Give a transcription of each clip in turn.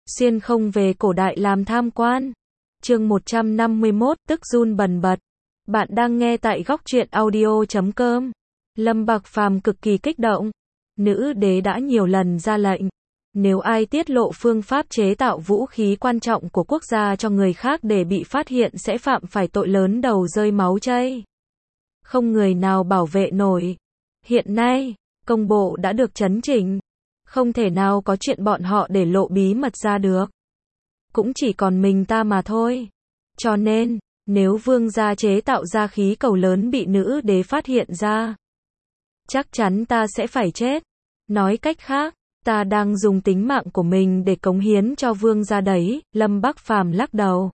xuyên không về cổ đại làm tham quan. Chương 151, tức run bần bật. Bạn đang nghe tại góc truyện audio.com. Lâm Bạc Phàm cực kỳ kích động. Nữ đế đã nhiều lần ra lệnh, nếu ai tiết lộ phương pháp chế tạo vũ khí quan trọng của quốc gia cho người khác để bị phát hiện sẽ phạm phải tội lớn đầu rơi máu chảy. Không người nào bảo vệ nổi. Hiện nay, công bộ đã được chấn chỉnh, không thể nào có chuyện bọn họ để lộ bí mật ra được. Cũng chỉ còn mình ta mà thôi. Cho nên, nếu vương gia chế tạo ra khí cầu lớn bị nữ đế phát hiện ra, chắc chắn ta sẽ phải chết. Nói cách khác, ta đang dùng tính mạng của mình để cống hiến cho vương gia đấy. Lâm Bác Phàm lắc đầu,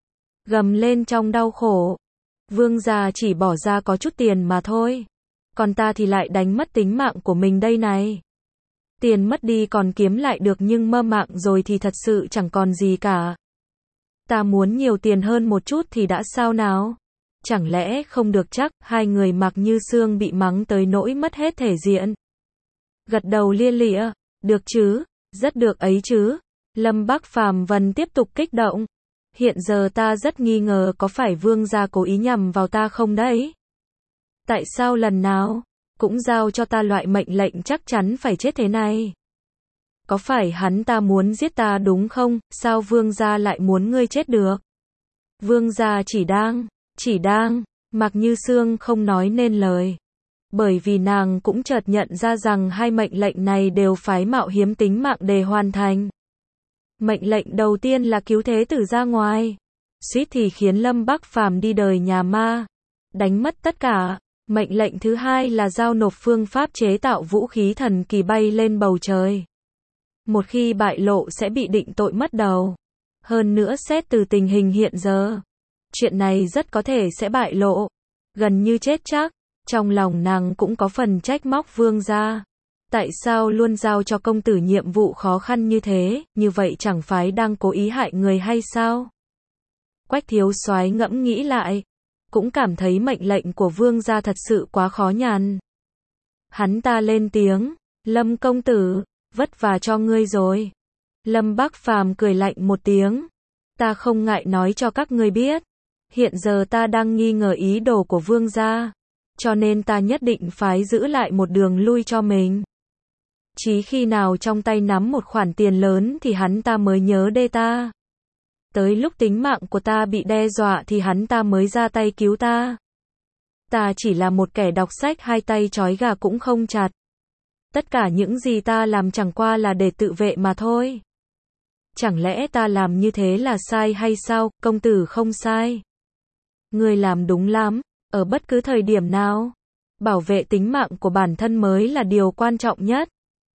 gầm lên trong đau khổ. Vương gia chỉ bỏ ra có chút tiền mà thôi, còn ta thì lại đánh mất tính mạng của mình đây này. Tiền mất đi còn kiếm lại được, nhưng mơ mạng rồi thì thật sự chẳng còn gì cả. Ta muốn nhiều tiền hơn một chút thì đã sao nào? Chẳng lẽ không được chắc? Hai người Mạc Như Sương bị mắng tới nỗi mất hết thể diện. Gật đầu lia lịa, được chứ, rất được ấy chứ. Lâm Bác Phàm vẫn tiếp tục kích động. Hiện giờ ta rất nghi ngờ có phải vương gia cố ý nhằm vào ta không đấy? Tại sao lần nào cũng giao cho ta loại mệnh lệnh chắc chắn phải chết thế này? Có phải hắn ta muốn giết ta đúng không? Sao vương gia lại muốn ngươi chết được? Vương gia chỉ đang, Mạc Như Sương không nói nên lời. Bởi vì nàng cũng chợt nhận ra rằng hai mệnh lệnh này đều phải mạo hiểm tính mạng để hoàn thành. Mệnh lệnh đầu tiên là cứu thế tử ra ngoài, suýt thì khiến Lâm Bác Phàm đi đời nhà ma, đánh mất tất cả. Mệnh lệnh thứ hai là giao nộp phương pháp chế tạo vũ khí thần kỳ bay lên bầu trời. Một khi bại lộ sẽ bị định tội mất đầu. Hơn nữa xét từ tình hình hiện giờ, chuyện này rất có thể sẽ bại lộ, gần như chết chắc. Trong lòng nàng cũng có phần trách móc vương gia. Tại sao luôn giao cho công tử nhiệm vụ khó khăn như thế, như vậy chẳng phải đang cố ý hại người hay sao? Quách thiếu soái ngẫm nghĩ lại, cũng cảm thấy mệnh lệnh của vương gia thật sự quá khó nhằn. Hắn ta lên tiếng, Lâm công tử, vất vả cho ngươi rồi. Lâm Bác Phàm cười lạnh một tiếng, ta không ngại nói cho các ngươi biết, hiện giờ ta đang nghi ngờ ý đồ của vương gia, cho nên ta nhất định phải giữ lại một đường lui cho mình. Chí khi nào trong tay nắm một khoản tiền lớn thì hắn ta mới nhớ đê ta. Tới lúc tính mạng của ta bị đe dọa thì hắn ta mới ra tay cứu ta. Ta chỉ là một kẻ đọc sách hai tay trói gà cũng không chặt. Tất cả những gì ta làm chẳng qua là để tự vệ mà thôi. Chẳng lẽ ta làm như thế là sai hay sao? Công tử không sai. Ngươi làm đúng lắm, ở bất cứ thời điểm nào, bảo vệ tính mạng của bản thân mới là điều quan trọng nhất.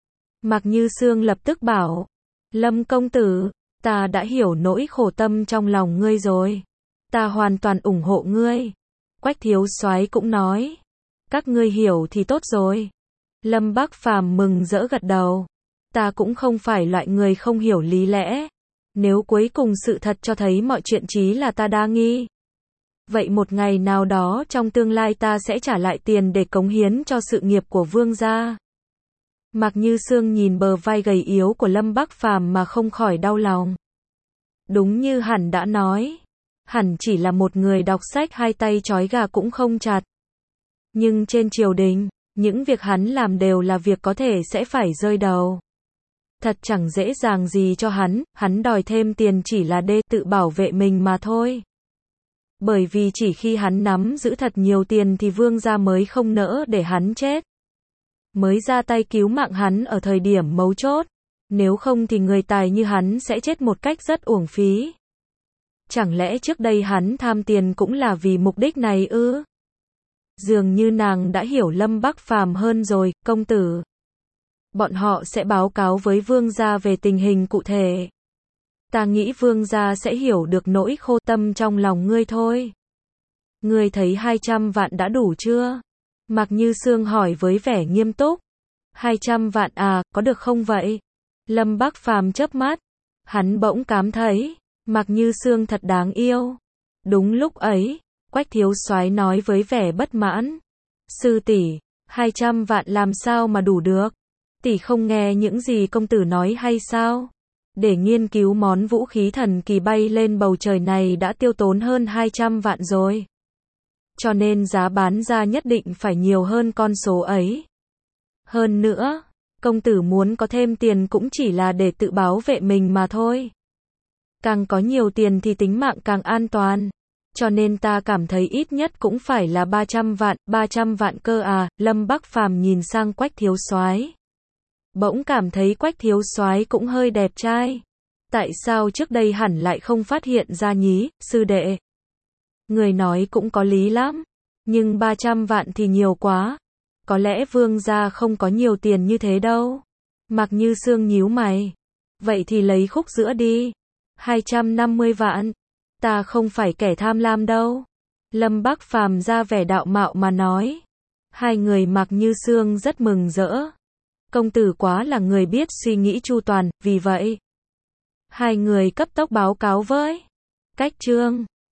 Mạc Như Sương lập tức bảo, Lâm công tử, ta đã hiểu nỗi khổ tâm trong lòng ngươi rồi. Ta hoàn toàn ủng hộ ngươi. Quách thiếu soái cũng nói, các ngươi hiểu thì tốt rồi. Lâm Bác Phàm mừng rỡ gật đầu. Ta cũng không phải loại người không hiểu lý lẽ. Nếu cuối cùng sự thật cho thấy mọi chuyện chỉ là ta đa nghi, vậy một ngày nào đó trong tương lai ta sẽ trả lại tiền để cống hiến cho sự nghiệp của vương gia. Mạc Như Sương nhìn bờ vai gầy yếu của Lâm Bác Phàm mà không khỏi đau lòng. Đúng như hẳn đã nói, hẳn chỉ là một người đọc sách hai tay trói gà cũng không chặt. Nhưng trên triều đình, những việc hắn làm đều là việc có thể sẽ phải rơi đầu. Thật chẳng dễ dàng gì cho hắn đòi thêm tiền chỉ là để tự bảo vệ mình mà thôi. Bởi vì chỉ khi hắn nắm giữ thật nhiều tiền thì vương gia mới không nỡ để hắn chết, mới ra tay cứu mạng hắn ở thời điểm mấu chốt. Nếu không thì người tài như hắn sẽ chết một cách rất uổng phí. Chẳng lẽ trước đây hắn tham tiền cũng là vì mục đích này ư? Dường như nàng đã hiểu Lâm Bác Phàm hơn rồi. Công tử, bọn họ sẽ báo cáo với vương gia về tình hình cụ thể. Ta nghĩ vương gia sẽ hiểu được nỗi khổ tâm trong lòng ngươi thôi. Ngươi thấy 200 vạn đã đủ chưa? Mạc Như Sương hỏi với vẻ nghiêm túc. 200 vạn à, có được không vậy? Lâm Bác Phàm chớp mắt. Hắn bỗng cảm thấy Mạc Như Sương thật đáng yêu. Đúng lúc ấy, Quách thiếu soái nói với vẻ bất mãn. Sư tỷ, 200 vạn làm sao mà đủ được? Tỷ không nghe những gì công tử nói hay sao? Để nghiên cứu món vũ khí thần kỳ bay lên bầu trời này đã tiêu tốn hơn 200 vạn rồi. Cho nên giá bán ra nhất định phải nhiều hơn con số ấy. Hơn nữa, công tử muốn có thêm tiền cũng chỉ là để tự bảo vệ mình mà thôi. Càng có nhiều tiền thì tính mạng càng an toàn. Cho nên ta cảm thấy ít nhất cũng phải là 300 vạn cơ à. Lâm Bắc Phàm nhìn sang Quách thiếu soái, bỗng cảm thấy Quách thiếu soái cũng hơi đẹp trai. Tại sao trước đây hẳn lại không phát hiện ra nhí, sư đệ? Người nói cũng có lý lắm, nhưng 300 vạn thì nhiều quá. Có lẽ vương gia không có nhiều tiền như thế đâu. Mạc Như Sương nhíu mày. Vậy thì lấy khúc giữa đi. 250 vạn. Ta không phải kẻ tham lam đâu. Lâm Bắc Phàm ra vẻ đạo mạo mà nói. Hai người Mạc Như Sương rất mừng rỡ. Công tử quá là người biết suy nghĩ chu toàn, vì vậy hai người cấp tốc báo cáo với Cách Trương.